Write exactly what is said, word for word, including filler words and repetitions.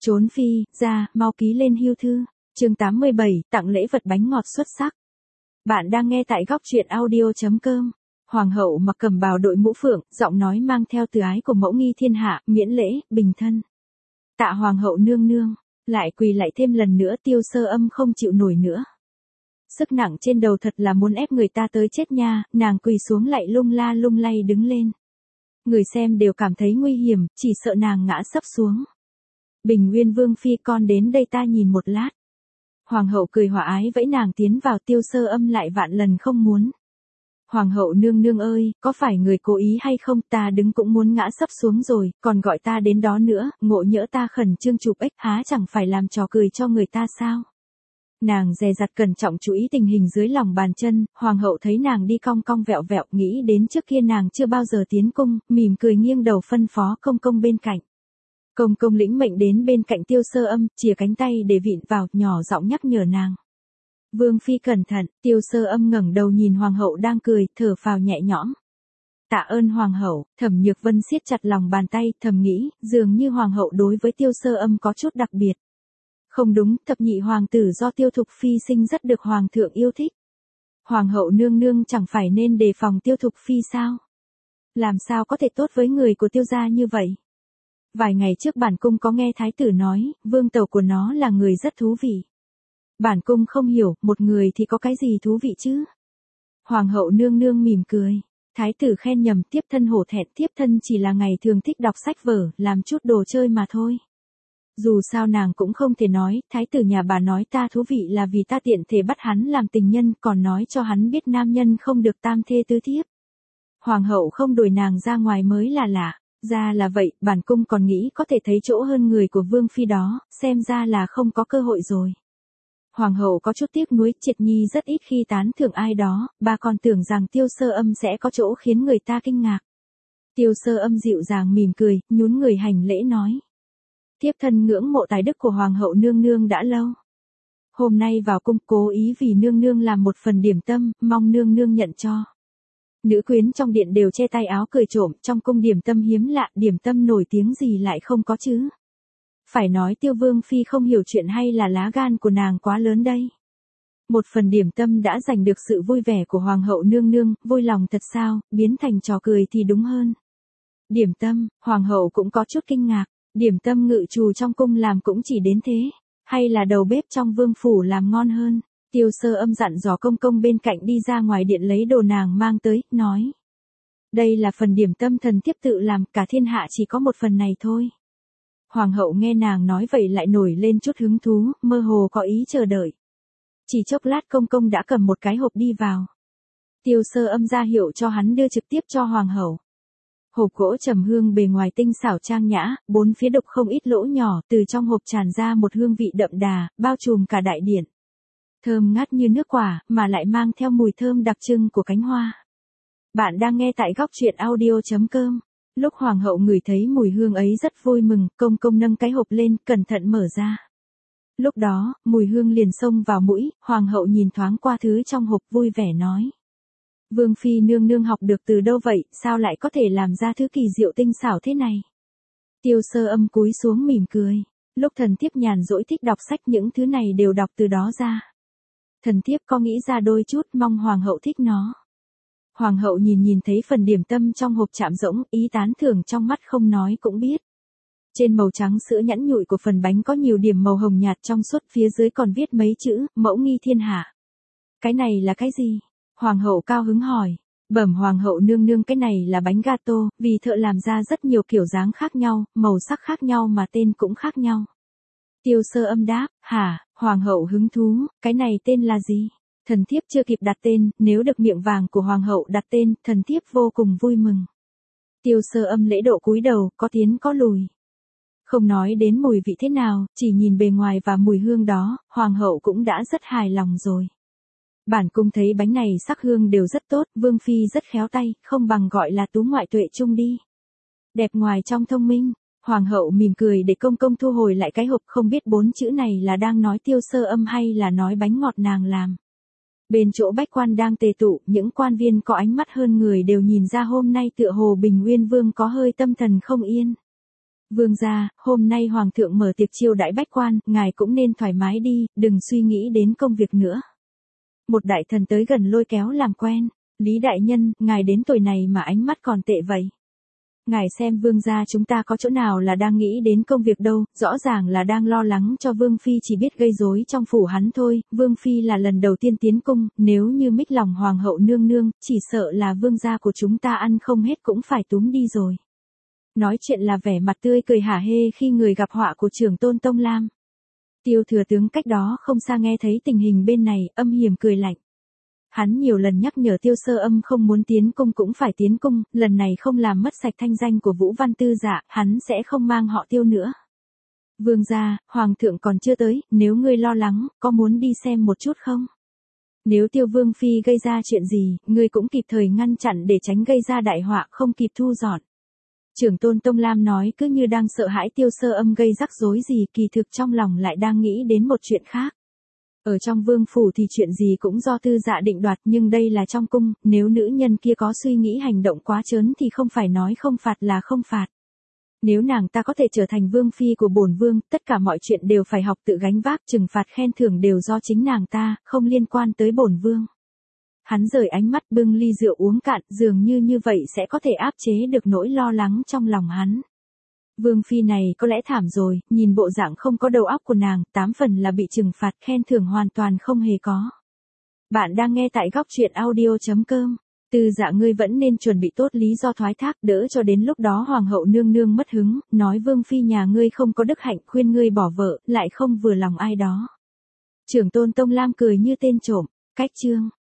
Trốn phi, ra, mau ký lên hưu thư. Chương tám mươi bảy, tặng lễ vật bánh ngọt xuất sắc. Bạn đang nghe tại góc truyện audio chấm com. Hoàng hậu mặc cẩm bào đội mũ phượng, giọng nói mang theo từ ái của mẫu nghi thiên hạ, miễn lễ, bình thân. Tạ hoàng hậu nương nương, lại quỳ lại thêm lần nữa. Tiêu Sơ Âm không chịu nổi nữa. Sức nặng trên đầu thật là muốn ép người ta tới chết nha, nàng quỳ xuống lại lung la lung lay đứng lên. Người xem đều cảm thấy nguy hiểm, chỉ sợ nàng ngã sấp xuống. Bình Nguyên Vương phi, con đến đây ta nhìn một lát. Hoàng hậu cười hòa ái vẫy nàng tiến vào. Tiêu Sơ Âm lại vạn lần không muốn. Hoàng hậu nương nương ơi, có phải người cố ý hay không, ta đứng cũng muốn ngã sấp xuống rồi, còn gọi ta đến đó nữa, ngộ nhỡ ta khẩn trương chụp ếch há chẳng phải làm trò cười cho người ta sao? Nàng dè dặt cẩn trọng chú ý tình hình dưới lòng bàn chân. Hoàng hậu thấy nàng đi cong cong vẹo vẹo, nghĩ đến trước kia nàng chưa bao giờ tiến cung, mỉm cười nghiêng đầu phân phó công công bên cạnh. Công công lĩnh mệnh đến bên cạnh Tiêu Sơ Âm, chìa cánh tay để vịn vào, nhỏ giọng nhắc nhở nàng. Vương phi cẩn thận. Tiêu Sơ Âm ngẩng đầu nhìn hoàng hậu đang cười, thở phào nhẹ nhõm. Tạ ơn hoàng hậu. Thẩm Nhược Vân siết chặt lòng bàn tay, thầm nghĩ, dường như hoàng hậu đối với Tiêu Sơ Âm có chút đặc biệt. Không đúng, thập nhị hoàng tử do Tiêu Thục phi sinh rất được hoàng thượng yêu thích. Hoàng hậu nương nương chẳng phải nên đề phòng Tiêu Thục phi sao? Làm sao có thể tốt với người của Tiêu gia như vậy? Vài ngày trước bản cung có nghe thái tử nói, vương tẩu của nó là người rất thú vị. Bản cung không hiểu, một người thì có cái gì thú vị chứ? Hoàng hậu nương nương mỉm cười. Thái tử khen nhầm, tiếp thân hổ thẹn, tiếp thân chỉ là ngày thường thích đọc sách vở, làm chút đồ chơi mà thôi. Dù sao nàng cũng không thể nói, thái tử nhà bà nói ta thú vị là vì ta tiện thể bắt hắn làm tình nhân, còn nói cho hắn biết nam nhân không được tam thê tứ thiếp. Hoàng hậu không đuổi nàng ra ngoài mới là lạ. Ra là vậy, bản cung còn nghĩ có thể thấy chỗ hơn người của vương phi đó, xem ra là không có cơ hội rồi. Hoàng hậu có chút tiếc nuối, Triệt Nhi rất ít khi tán thưởng ai đó, bà còn tưởng rằng Tiêu Sơ Âm sẽ có chỗ khiến người ta kinh ngạc. Tiêu Sơ Âm dịu dàng mỉm cười, nhún người hành lễ nói. Tiếp thân ngưỡng mộ tài đức của hoàng hậu nương nương đã lâu. Hôm nay vào cung cố ý vì nương nương làm một phần điểm tâm, mong nương nương nhận cho. Nữ quyến trong điện đều che tay áo cười trộm, trong cung điểm tâm hiếm lạ, điểm tâm nổi tiếng gì lại không có chứ. Phải nói Tiêu Vương phi không hiểu chuyện hay là lá gan của nàng quá lớn đây. Một phần điểm tâm đã giành được sự vui vẻ của hoàng hậu nương nương, vui lòng thật sao, biến thành trò cười thì đúng hơn. Điểm tâm, hoàng hậu cũng có chút kinh ngạc, điểm tâm ngự trù trong cung làm cũng chỉ đến thế, hay là đầu bếp trong vương phủ làm ngon hơn. Tiêu Sơ Âm dặn dò công công bên cạnh đi ra ngoài điện lấy đồ nàng mang tới, nói. Đây là phần điểm tâm thần thiếp tự làm, cả thiên hạ chỉ có một phần này thôi. Hoàng hậu nghe nàng nói vậy lại nổi lên chút hứng thú, mơ hồ có ý chờ đợi. Chỉ chốc lát công công đã cầm một cái hộp đi vào. Tiêu Sơ Âm ra hiệu cho hắn đưa trực tiếp cho hoàng hậu. Hộp gỗ trầm hương bề ngoài tinh xảo trang nhã, bốn phía đục không ít lỗ nhỏ, từ trong hộp tràn ra một hương vị đậm đà, bao trùm cả đại điện. Thơm ngát như nước quả, mà lại mang theo mùi thơm đặc trưng của cánh hoa. Bạn đang nghe tại góc truyện audio chấm com. Lúc hoàng hậu ngửi thấy mùi hương ấy rất vui mừng, công công nâng cái hộp lên, cẩn thận mở ra. Lúc đó, mùi hương liền xông vào mũi, hoàng hậu nhìn thoáng qua thứ trong hộp vui vẻ nói. Vương phi nương nương học được từ đâu vậy, sao lại có thể làm ra thứ kỳ diệu tinh xảo thế này? Tiêu Sơ Âm cúi xuống mỉm cười. Lúc thần thiếp nhàn rỗi thích đọc sách, những thứ này đều đọc từ đó ra. Thần thiếp có nghĩ ra đôi chút, mong hoàng hậu thích nó. Hoàng hậu nhìn nhìn thấy phần điểm tâm trong hộp chạm rỗng, ý tán thưởng trong mắt không nói cũng biết. Trên màu trắng sữa nhẵn nhụi của phần bánh có nhiều điểm màu hồng nhạt trong suốt, phía dưới còn viết mấy chữ, mẫu nghi thiên hạ. Cái này là cái gì? Hoàng hậu cao hứng hỏi. Bẩm hoàng hậu nương nương, cái này là bánh gato, vì thợ làm ra rất nhiều kiểu dáng khác nhau, màu sắc khác nhau mà tên cũng khác nhau. Tiêu Sơ Âm đáp, hả? Hoàng hậu hứng thú, cái này tên là gì? Thần thiếp chưa kịp đặt tên, nếu được miệng vàng của hoàng hậu đặt tên, thần thiếp vô cùng vui mừng. Tiêu Sơ Âm lễ độ cúi đầu, có tiến có lùi. Không nói đến mùi vị thế nào, chỉ nhìn bề ngoài và mùi hương đó, hoàng hậu cũng đã rất hài lòng rồi. Bản cung thấy bánh này sắc hương đều rất tốt, vương phi rất khéo tay, không bằng gọi là tú ngoại tuệ chung đi. Đẹp ngoài trong thông minh. Hoàng hậu mỉm cười để công công thu hồi lại cái hộp, không biết bốn chữ này là đang nói Tiêu Sơ Âm hay là nói bánh ngọt nàng làm. Bên chỗ bách quan đang tề tụ, những quan viên có ánh mắt hơn người đều nhìn ra hôm nay tựa hồ Bình Nguyên Vương có hơi tâm thần không yên. Vương gia, hôm nay hoàng thượng mở tiệc chiêu đãi bách quan, ngài cũng nên thoải mái đi, đừng suy nghĩ đến công việc nữa. Một đại thần tới gần lôi kéo làm quen. Lý đại nhân, ngài đến tuổi này mà ánh mắt còn tệ vậy. Ngài xem vương gia chúng ta có chỗ nào là đang nghĩ đến công việc đâu, rõ ràng là đang lo lắng cho vương phi chỉ biết gây rối trong phủ hắn thôi, vương phi là lần đầu tiên tiến cung, nếu như mích lòng hoàng hậu nương nương, chỉ sợ là vương gia của chúng ta ăn không hết cũng phải túm đi rồi. Nói chuyện là vẻ mặt tươi cười hả hê khi người gặp họa của trưởng tôn Tông Lam. Tiêu thừa tướng cách đó không xa nghe thấy tình hình bên này, âm hiểm cười lạnh. Hắn nhiều lần nhắc nhở Tiêu Sơ Âm không muốn tiến cung cũng phải tiến cung, lần này không làm mất sạch thanh danh của Vũ Văn Tư Dạ, hắn sẽ không mang họ Tiêu nữa. Vương gia, hoàng thượng còn chưa tới, nếu ngươi lo lắng, có muốn đi xem một chút không? Nếu Tiêu Vương phi gây ra chuyện gì, ngươi cũng kịp thời ngăn chặn để tránh gây ra đại họa không kịp thu dọn. Trưởng tôn Tông Lam nói cứ như đang sợ hãi Tiêu Sơ Âm gây rắc rối gì, kỳ thực trong lòng lại đang nghĩ đến một chuyện khác. Ở trong vương phủ thì chuyện gì cũng do Tư Dạ định đoạt, nhưng đây là trong cung, nếu nữ nhân kia có suy nghĩ hành động quá trớn thì không phải nói không phạt là không phạt. Nếu nàng ta có thể trở thành vương phi của bổn vương, tất cả mọi chuyện đều phải học tự gánh vác, trừng phạt khen thưởng đều do chính nàng ta, không liên quan tới bổn vương. Hắn rời ánh mắt bưng ly rượu uống cạn, dường như như vậy sẽ có thể áp chế được nỗi lo lắng trong lòng hắn. Vương phi này có lẽ thảm rồi, nhìn bộ dạng không có đầu óc của nàng, tám phần là bị trừng phạt, khen thưởng hoàn toàn không hề có. Bạn đang nghe tại góc truyện audio chấm com. Tư Dạ ngươi vẫn nên chuẩn bị tốt lý do thoái thác, đỡ cho đến lúc đó hoàng hậu nương nương mất hứng, nói vương phi nhà ngươi không có đức hạnh, khuyên ngươi bỏ vợ, lại không vừa lòng ai đó. Trưởng tôn Tông Lam cười như tên trộm, cách chương.